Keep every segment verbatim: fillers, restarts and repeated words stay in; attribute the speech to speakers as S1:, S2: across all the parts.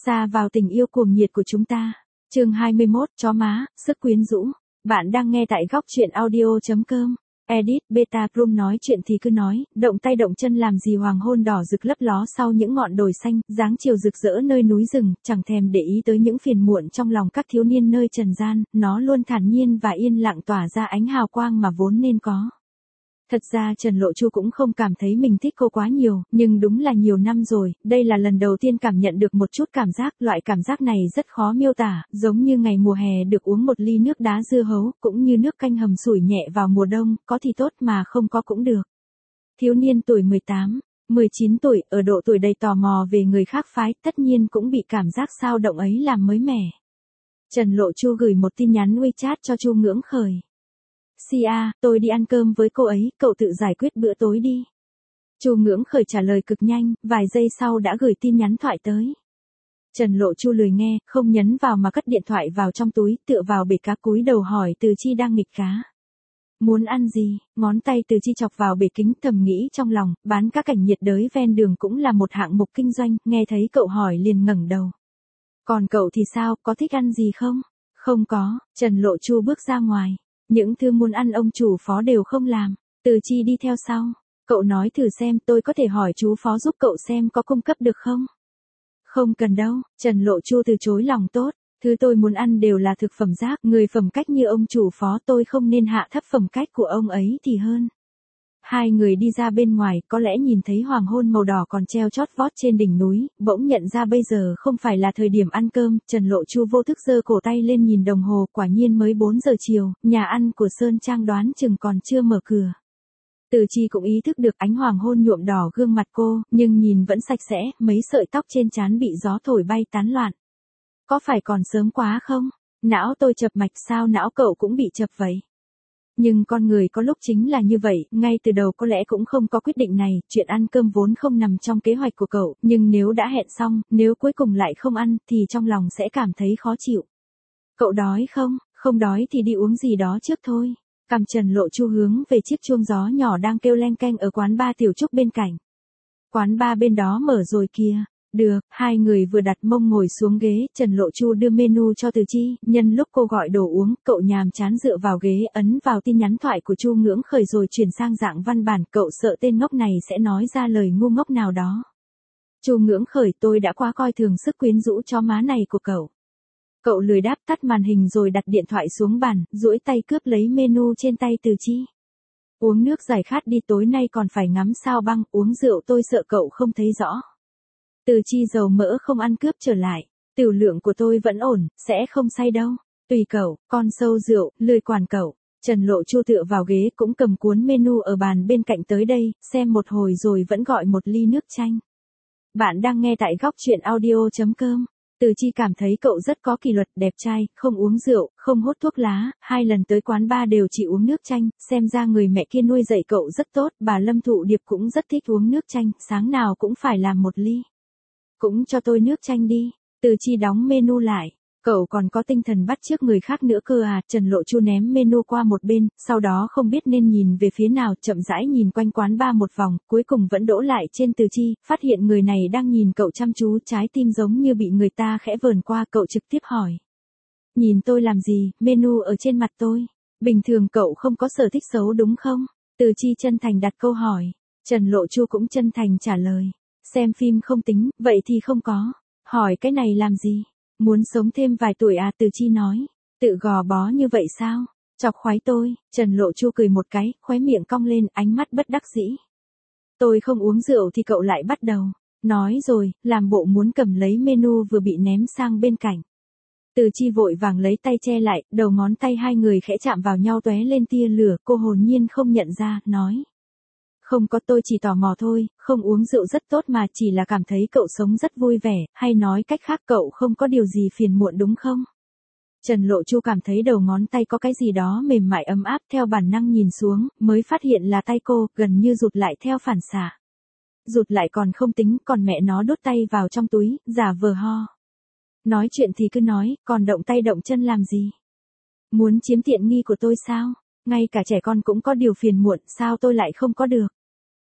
S1: Xa vào tình yêu cuồng nhiệt của chúng ta. Chương hai mươi mốt, chó má, sức quyến rũ. Bạn đang nghe tại góc truyện audio chấm com. Edit Beta Prum nói chuyện thì cứ nói, động tay động chân làm gì hoàng hôn đỏ rực lấp ló sau những ngọn đồi xanh, dáng chiều rực rỡ nơi núi rừng, chẳng thèm để ý tới những phiền muộn trong lòng các thiếu niên nơi trần gian, nó luôn thản nhiên và yên lặng tỏa ra ánh hào quang mà vốn nên có. Thật ra Trần Lộ Chu cũng không cảm thấy mình thích cô quá nhiều, nhưng đúng là nhiều năm rồi, đây là lần đầu tiên cảm nhận được một chút cảm giác, loại cảm giác này rất khó miêu tả, giống như ngày mùa hè được uống một ly nước đá dưa hấu, cũng như nước canh hầm sủi nhẹ vào mùa đông, có thì tốt mà không có cũng được. Thiếu niên tuổi mười tám, mười chín tuổi, ở độ tuổi đầy tò mò về người khác phái, tất nhiên cũng bị cảm giác sao động ấy làm mới mẻ. Trần Lộ Chu gửi một tin nhắn WeChat cho Chu Ngưỡng Khởi. Sia, tôi đi ăn cơm với cô ấy, cậu tự giải quyết bữa tối đi. Chu Ngưỡng Khởi trả lời cực nhanh, vài giây sau đã gửi tin nhắn thoại tới. Trần Lộ Chu lười nghe, không nhấn vào mà cất điện thoại vào trong túi, tựa vào bể cá cúi đầu hỏi Từ Chi đang nghịch cá. Muốn ăn gì? Ngón tay Từ Chi chọc vào bể kính, thầm nghĩ trong lòng, bán cá cảnh nhiệt đới ven đường cũng là một hạng mục kinh doanh, nghe thấy cậu hỏi liền ngẩng đầu. Còn cậu thì sao, có thích ăn gì không? Không có, Trần Lộ Chu bước ra ngoài. Những thứ muốn ăn ông chủ phó đều không làm. Từ Chi đi theo sau. Cậu nói thử xem, tôi có thể hỏi chú phó giúp cậu xem có cung cấp được không? Không cần đâu, Trần Lộ Chu từ chối lòng tốt. Thứ tôi muốn ăn đều là thực phẩm rác, người phẩm cách như ông chủ phó, tôi không nên hạ thấp phẩm cách của ông ấy thì hơn. Hai người đi ra bên ngoài, có lẽ nhìn thấy hoàng hôn màu đỏ còn treo chót vót trên đỉnh núi, bỗng nhận ra bây giờ không phải là thời điểm ăn cơm, Trần Lộ Chu vô thức giơ cổ tay lên nhìn đồng hồ, quả nhiên mới bốn giờ chiều, nhà ăn của Sơn Trang đoán chừng còn chưa mở cửa. Từ Chi cũng ý thức được ánh hoàng hôn nhuộm đỏ gương mặt cô, nhưng nhìn vẫn sạch sẽ, mấy sợi tóc trên trán bị gió thổi bay tán loạn. Có phải còn sớm quá không? Não tôi chập mạch, sao não cậu cũng bị chập vậy? Nhưng con người có lúc chính là như vậy, ngay từ đầu có lẽ cũng không có quyết định này, chuyện ăn cơm vốn không nằm trong kế hoạch của cậu, nhưng nếu đã hẹn xong, nếu cuối cùng lại không ăn, thì trong lòng sẽ cảm thấy khó chịu. Cậu đói không? Không đói thì đi uống gì đó trước thôi. Cằm Trần Lộ Chu hướng về chiếc chuông gió nhỏ đang kêu leng keng ở quán bar Tiểu Trúc bên cạnh. Quán bar bên đó mở rồi kìa. Được, hai người vừa đặt mông ngồi xuống ghế, Trần Lộ Chu đưa menu cho Từ Chi, nhân lúc cô gọi đồ uống, cậu nhàm chán dựa vào ghế, ấn vào tin nhắn thoại của Chu Ngưỡng Khởi rồi chuyển sang dạng văn bản, cậu sợ tên ngốc này sẽ nói ra lời ngu ngốc nào đó. Chu Ngưỡng Khởi, tôi đã quá coi thường sức quyến rũ chó má này của cậu. Cậu lười đáp, tắt màn hình rồi đặt điện thoại xuống bàn, duỗi tay cướp lấy menu trên tay Từ Chi. Uống nước giải khát đi, tối nay còn phải ngắm sao băng, uống rượu tôi sợ cậu không thấy rõ. Từ Chi dầu mỡ không ăn cướp trở lại. Tiểu lượng của tôi vẫn ổn, sẽ không say đâu. Tùy cậu, con sâu rượu, lười quản cậu. Trần Lộ Chu tựa vào ghế cũng cầm cuốn menu ở bàn bên cạnh tới đây, xem một hồi rồi vẫn gọi một ly nước chanh. Bạn đang nghe tại góc truyện audio chấm com. Từ Chi cảm thấy cậu rất có kỷ luật, đẹp trai, không uống rượu, không hút thuốc lá, hai lần tới quán bar đều chỉ uống nước chanh, xem ra người mẹ kia nuôi dạy cậu rất tốt, bà Lâm Thụ Điệp cũng rất thích uống nước chanh, sáng nào cũng phải làm một ly. Cũng cho tôi nước chanh đi. Từ Chi đóng menu lại. Cậu còn có tinh thần bắt chước người khác nữa cơ à? Trần Lộ Chu ném menu qua một bên, sau đó không biết nên nhìn về phía nào, chậm rãi nhìn quanh quán bar một vòng, cuối cùng vẫn đỗ lại trên Từ Chi, phát hiện người này đang nhìn cậu chăm chú, trái tim giống như bị người ta khẽ vờn qua, cậu trực tiếp hỏi. Nhìn tôi làm gì, menu ở trên mặt tôi. Bình thường cậu không có sở thích xấu đúng không? Từ Chi chân thành đặt câu hỏi. Trần Lộ Chu cũng chân thành trả lời. Xem phim không tính, vậy thì không có. Hỏi cái này làm gì? Muốn sống thêm vài tuổi à? Từ Chi nói. Tự gò bó như vậy sao? Chọc khoái tôi. Trần Lộ Chu cười một cái, khóe miệng cong lên, ánh mắt bất đắc dĩ. Tôi không uống rượu thì cậu lại bắt đầu. Nói rồi, làm bộ muốn cầm lấy menu vừa bị ném sang bên cạnh. Từ Chi vội vàng lấy tay che lại, đầu ngón tay hai người khẽ chạm vào nhau tóe lên tia lửa, cô hồn nhiên không nhận ra, nói. Không có, tôi chỉ tò mò thôi, không uống rượu rất tốt mà, chỉ là cảm thấy cậu sống rất vui vẻ, hay nói cách khác cậu không có điều gì phiền muộn đúng không? Trần Lộ Chu cảm thấy đầu ngón tay có cái gì đó mềm mại ấm áp, theo bản năng nhìn xuống, mới phát hiện là tay cô, gần như rụt lại theo phản xạ. Rụt lại còn không tính, còn mẹ nó đút tay vào trong túi, giả vờ ho. Nói chuyện thì cứ nói, còn động tay động chân làm gì? Muốn chiếm tiện nghi của tôi sao? Ngay cả trẻ con cũng có điều phiền muộn, sao tôi lại không có được?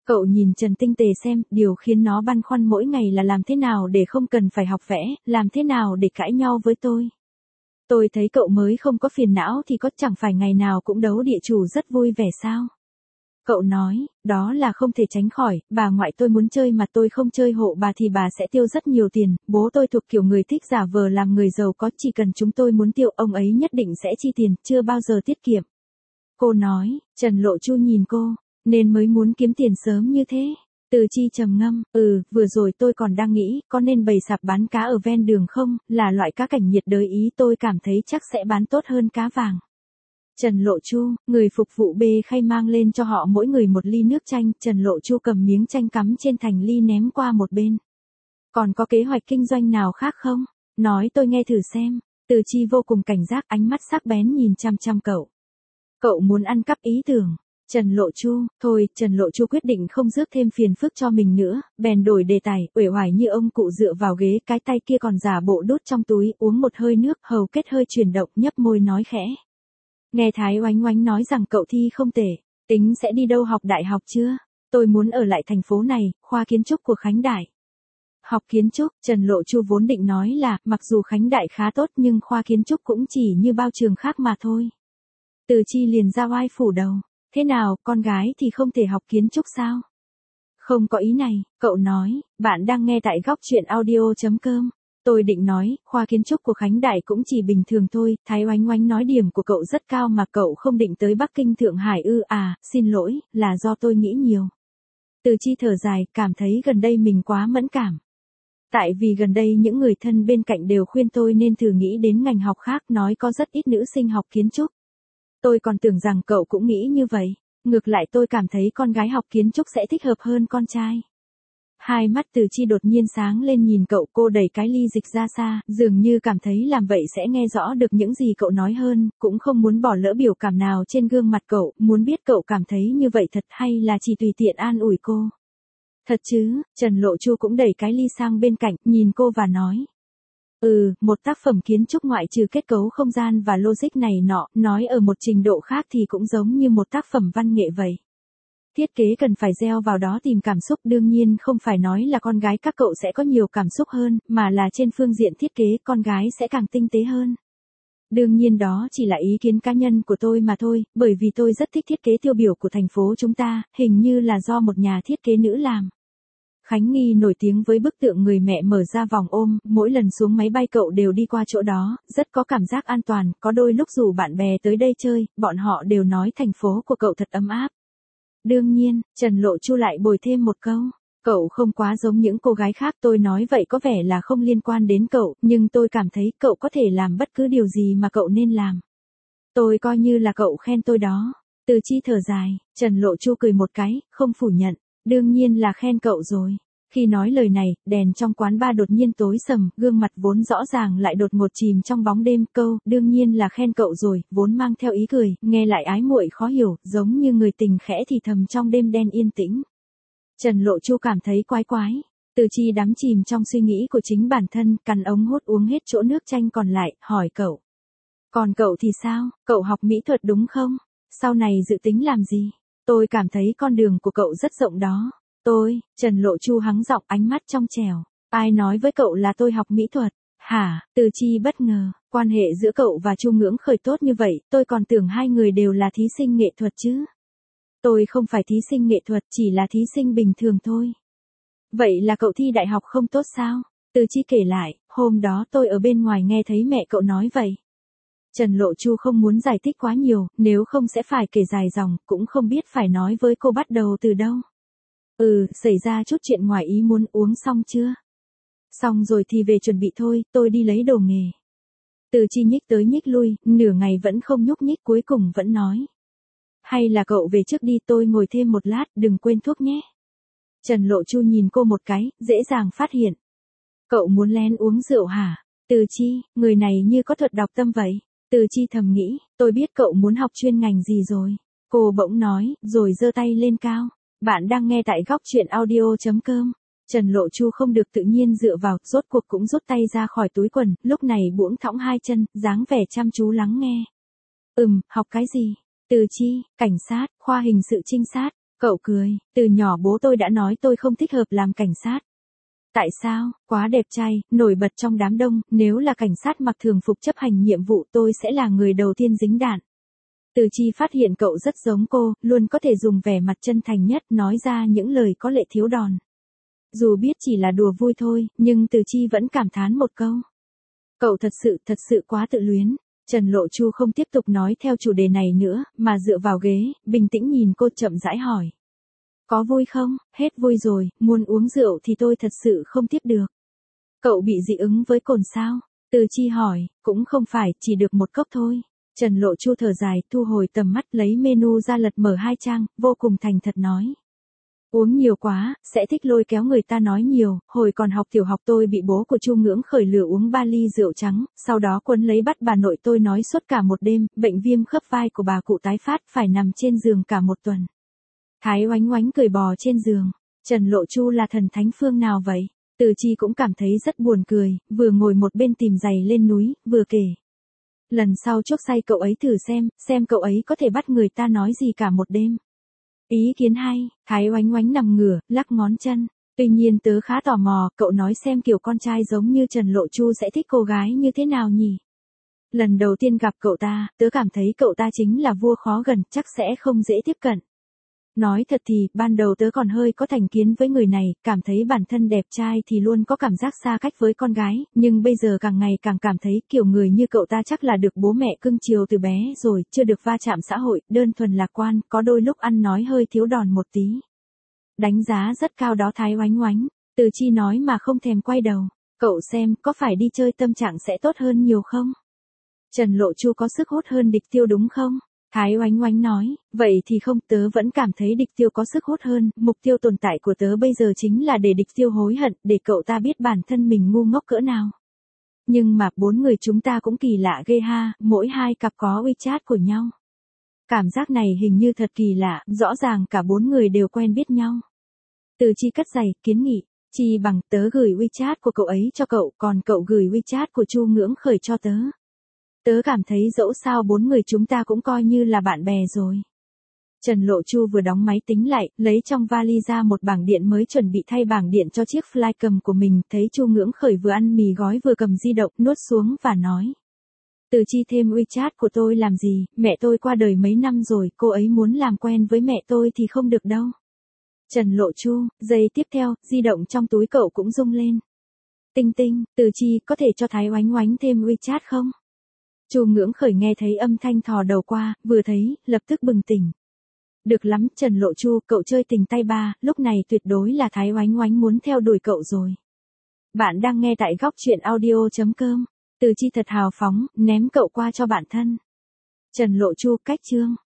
S1: Cậu nhìn Trần Tinh Tề xem, điều khiến nó băn khoăn mỗi ngày là làm thế nào để không cần phải học vẽ, làm thế nào để cãi nhau với tôi. Tôi thấy cậu mới không có phiền não thì có chẳng phải ngày nào cũng đấu địa chủ rất vui vẻ sao. Cậu nói, đó là không thể tránh khỏi, bà ngoại tôi muốn chơi mà tôi không chơi hộ bà thì bà sẽ tiêu rất nhiều tiền, bố tôi thuộc kiểu người thích giả vờ làm người giàu có, chỉ cần chúng tôi muốn tiêu ông ấy nhất định sẽ chi tiền, chưa bao giờ tiết kiệm. Cô nói, Trần Lộ Chu nhìn cô, nên mới muốn kiếm tiền sớm như thế. Từ Chi trầm ngâm, ừ, vừa rồi tôi còn đang nghĩ, có nên bày sạp bán cá ở ven đường không, là loại cá cảnh nhiệt đới Ý tôi cảm thấy chắc sẽ bán tốt hơn cá vàng. Trần Lộ Chu, người phục vụ bê khay mang lên cho họ mỗi người một ly nước chanh, Trần Lộ Chu cầm miếng chanh cắm trên thành ly ném qua một bên. Còn có kế hoạch kinh doanh nào khác không? Nói tôi nghe thử xem. Từ Chi vô cùng cảnh giác, ánh mắt sắc bén nhìn chăm chăm cậu. Cậu muốn ăn cắp ý tưởng. Trần Lộ Chu, thôi, Trần Lộ Chu quyết định không rước thêm phiền phức cho mình nữa, bèn đổi đề tài, uể oải như ông cụ dựa vào ghế, cái tay kia còn giả bộ đút trong túi, uống một hơi nước, hầu kết hơi chuyển động, nhấp môi nói khẽ. Nghe Thái Oánh Oánh nói rằng cậu thi không tệ, tính sẽ đi đâu học đại học chưa? Tôi muốn ở lại thành phố này, khoa kiến trúc của Khánh Đại. Học kiến trúc, Trần Lộ Chu vốn định nói là, mặc dù Khánh Đại khá tốt nhưng khoa kiến trúc cũng chỉ như bao trường khác mà thôi. Từ Chi liền ra oai phủ đầu. Thế nào, con gái thì không thể học kiến trúc sao? Không có ý này, cậu nói, bạn đang nghe tại góc chuyện audio.com. Tôi định nói, khoa kiến trúc của Khánh Đại cũng chỉ bình thường thôi, Thái Oánh Oánh nói điểm của cậu rất cao mà cậu không định tới Bắc Kinh Thượng Hải ư à, xin lỗi, là do tôi nghĩ nhiều. Từ Chi thở dài, cảm thấy gần đây mình quá mẫn cảm. Tại vì gần đây những người thân bên cạnh đều khuyên tôi nên thử nghĩ đến ngành học khác, nói có rất ít nữ sinh học kiến trúc. Tôi còn tưởng rằng cậu cũng nghĩ như vậy, ngược lại tôi cảm thấy con gái học kiến trúc sẽ thích hợp hơn con trai. Hai mắt Từ Chi đột nhiên sáng lên nhìn cậu, cô đẩy cái ly dịch ra xa, dường như cảm thấy làm vậy sẽ nghe rõ được những gì cậu nói hơn, cũng không muốn bỏ lỡ biểu cảm nào trên gương mặt cậu, muốn biết cậu cảm thấy như vậy thật hay là chỉ tùy tiện an ủi cô. Thật chứ, Trần Lộ Chu cũng đẩy cái ly sang bên cạnh, nhìn cô và nói. Ừ, một tác phẩm kiến trúc ngoại trừ kết cấu không gian và logic này nọ, nói ở một trình độ khác thì cũng giống như một tác phẩm văn nghệ vậy. Thiết kế cần phải gieo vào đó tìm cảm xúc, đương nhiên không phải nói là con gái các cậu sẽ có nhiều cảm xúc hơn, mà là trên phương diện thiết kế con gái sẽ càng tinh tế hơn. Đương nhiên đó chỉ là ý kiến cá nhân của tôi mà thôi, bởi vì tôi rất thích thiết kế tiêu biểu của thành phố chúng ta, hình như là do một nhà thiết kế nữ làm. Khánh Nghi nổi tiếng với bức tượng người mẹ mở ra vòng ôm, mỗi lần xuống máy bay cậu đều đi qua chỗ đó, rất có cảm giác an toàn, có đôi lúc rủ bạn bè tới đây chơi, bọn họ đều nói thành phố của cậu thật ấm áp. Đương nhiên, Trần Lộ Chu lại bồi thêm một câu, cậu không quá giống những cô gái khác, tôi nói vậy có vẻ là không liên quan đến cậu, nhưng tôi cảm thấy cậu có thể làm bất cứ điều gì mà cậu nên làm. Tôi coi như là cậu khen tôi đó. Từ Chi thở dài, Trần Lộ Chu cười một cái, không phủ nhận. Đương nhiên là khen cậu rồi. Khi nói lời này, đèn trong quán bar đột nhiên tối sầm, gương mặt vốn rõ ràng lại đột ngột chìm trong bóng đêm, câu, đương nhiên là khen cậu rồi, vốn mang theo ý cười, nghe lại ái muội khó hiểu, giống như người tình khẽ thì thầm trong đêm đen yên tĩnh. Trần Lộ Chu cảm thấy quái quái. Từ Chi đắm chìm trong suy nghĩ của chính bản thân, căn ống hút uống hết chỗ nước chanh còn lại, hỏi cậu. Còn cậu thì sao, cậu học mỹ thuật đúng không? Sau này dự tính làm gì? Tôi cảm thấy con đường của cậu rất rộng đó. Tôi, Trần Lộ Chu hắng giọng, ánh mắt trong trẻo. Ai nói với cậu là tôi học mỹ thuật? Hả? Từ Chi bất ngờ, quan hệ giữa cậu và Chu Ngưỡng Khởi tốt như vậy, tôi còn tưởng hai người đều là thí sinh nghệ thuật chứ. Tôi không phải thí sinh nghệ thuật, chỉ là thí sinh bình thường thôi. Vậy là cậu thi đại học không tốt sao? Từ Chi kể lại, hôm đó tôi ở bên ngoài nghe thấy mẹ cậu nói vậy. Trần Lộ Chu không muốn giải thích quá nhiều, nếu không sẽ phải kể dài dòng, cũng không biết phải nói với cô bắt đầu từ đâu. Ừ, xảy ra chút chuyện ngoài ý muốn, uống xong chưa? Xong rồi thì về chuẩn bị thôi, tôi đi lấy đồ nghề. Từ Chi nhích tới nhích lui, nửa ngày vẫn không nhúc nhích, cuối cùng vẫn nói. Hay là cậu về trước đi, tôi ngồi thêm một lát, đừng quên thuốc nhé. Trần Lộ Chu nhìn cô một cái, dễ dàng phát hiện. Cậu muốn lén uống rượu hả? Từ Chi, người này như có thuật đọc tâm vậy. Từ Chi thầm nghĩ, tôi biết cậu muốn học chuyên ngành gì rồi. Cô bỗng nói, rồi giơ tay lên cao. Bạn đang nghe tại góc chuyện audio.com. Trần Lộ Chu không được tự nhiên dựa vào, rốt cuộc cũng rút tay ra khỏi túi quần, lúc này buỗng thõng hai chân, dáng vẻ chăm chú lắng nghe. Ừm, học cái gì? Từ Chi, cảnh sát, khoa hình sự trinh sát. Cậu cười, từ nhỏ bố tôi đã nói tôi không thích hợp làm cảnh sát. Tại sao? Quá đẹp trai, nổi bật trong đám đông, nếu là cảnh sát mặc thường phục chấp hành nhiệm vụ tôi sẽ là người đầu tiên dính đạn. Từ Chi phát hiện cậu rất giống cô, luôn có thể dùng vẻ mặt chân thành nhất nói ra những lời có lệ thiếu đòn. Dù biết chỉ là đùa vui thôi, nhưng Từ Chi vẫn cảm thán một câu. Cậu thật sự, thật sự quá tự luyến. Trần Lộ Chu không tiếp tục nói theo chủ đề này nữa, mà dựa vào ghế, bình tĩnh nhìn cô chậm rãi hỏi. Có vui không? Hết vui rồi, muốn uống rượu thì tôi thật sự không tiếp được. Cậu bị dị ứng với cồn sao? Từ Chi hỏi, cũng không phải, chỉ được một cốc thôi. Trần Lộ Chu thở dài, thu hồi tầm mắt lấy menu ra lật mở hai trang, vô cùng thành thật nói. Uống nhiều quá, sẽ thích lôi kéo người ta nói nhiều, hồi còn học tiểu học tôi bị bố của Chu Ngưỡng khởi lửa uống ba ly rượu trắng, sau đó quấn lấy bắt bà nội tôi nói suốt cả một đêm, bệnh viêm khớp vai của bà cụ tái phát phải nằm trên giường cả một tuần. Thái Oánh Oánh cười bò trên giường, Trần Lộ Chu là thần thánh phương nào vậy? Từ Chi cũng cảm thấy rất buồn cười, vừa ngồi một bên tìm giày lên núi, vừa kể. Lần sau chuốc say cậu ấy thử xem, xem cậu ấy có thể bắt người ta nói gì cả một đêm. Ý kiến hay, Thái Oánh Oánh nằm ngửa, lắc ngón chân. Tuy nhiên tớ khá tò mò, cậu nói xem kiểu con trai giống như Trần Lộ Chu sẽ thích cô gái như thế nào nhỉ? Lần đầu tiên gặp cậu ta, tớ cảm thấy cậu ta chính là vua khó gần, chắc sẽ không dễ tiếp cận. Nói thật thì, ban đầu tớ còn hơi có thành kiến với người này, cảm thấy bản thân đẹp trai thì luôn có cảm giác xa cách với con gái, nhưng bây giờ càng ngày càng cảm thấy kiểu người như cậu ta chắc là được bố mẹ cưng chiều từ bé rồi, chưa được va chạm xã hội, đơn thuần lạc quan, có đôi lúc ăn nói hơi thiếu đòn một tí. Đánh giá rất cao đó Thái Oánh Oánh, Từ Chi nói mà không thèm quay đầu, cậu xem, có phải đi chơi tâm trạng sẽ tốt hơn nhiều không? Trần Lộ Chu có sức hút hơn Địch Tiêu đúng không? Thái Oánh Oánh nói, vậy thì không, tớ vẫn cảm thấy Địch Tiêu có sức hút hơn, mục tiêu tồn tại của tớ bây giờ chính là để Địch Tiêu hối hận, để cậu ta biết bản thân mình ngu ngốc cỡ nào. Nhưng mà bốn người chúng ta cũng kỳ lạ ghê ha, mỗi hai cặp có WeChat của nhau. Cảm giác này hình như thật kỳ lạ, rõ ràng cả bốn người đều quen biết nhau. Từ Chi cất giày, kiến nghị, Chi bằng tớ gửi WeChat của cậu ấy cho cậu, còn cậu gửi WeChat của Chu Ngưỡng Khởi cho tớ. Tớ cảm thấy dẫu sao bốn người chúng ta cũng coi như là bạn bè rồi. Trần Lộ Chu vừa đóng máy tính lại, lấy trong vali ra một bảng điện mới chuẩn bị thay bảng điện cho chiếc flycam của mình, thấy Chu Ngưỡng Khởi vừa ăn mì gói vừa cầm di động, nuốt xuống và nói. Từ Chi thêm WeChat của tôi làm gì, mẹ tôi qua đời mấy năm rồi, cô ấy muốn làm quen với mẹ tôi thì không được đâu. Trần Lộ Chu, giây tiếp theo, di động trong túi cậu cũng rung lên. Tinh tinh, Từ Chi có thể cho Thái Oánh Oánh thêm WeChat không? Chu Ngưỡng Khởi nghe thấy âm thanh thò đầu qua, vừa thấy, lập tức bừng tỉnh. Được lắm, Trần Lộ Chu, cậu chơi tình tay ba, lúc này tuyệt đối là Thái Oánh Oánh muốn theo đuổi cậu rồi. Bạn đang nghe tại góc truyện audio chấm com. Từ Chi thật hào phóng, ném cậu qua cho bạn thân. Trần Lộ Chu, cách chương.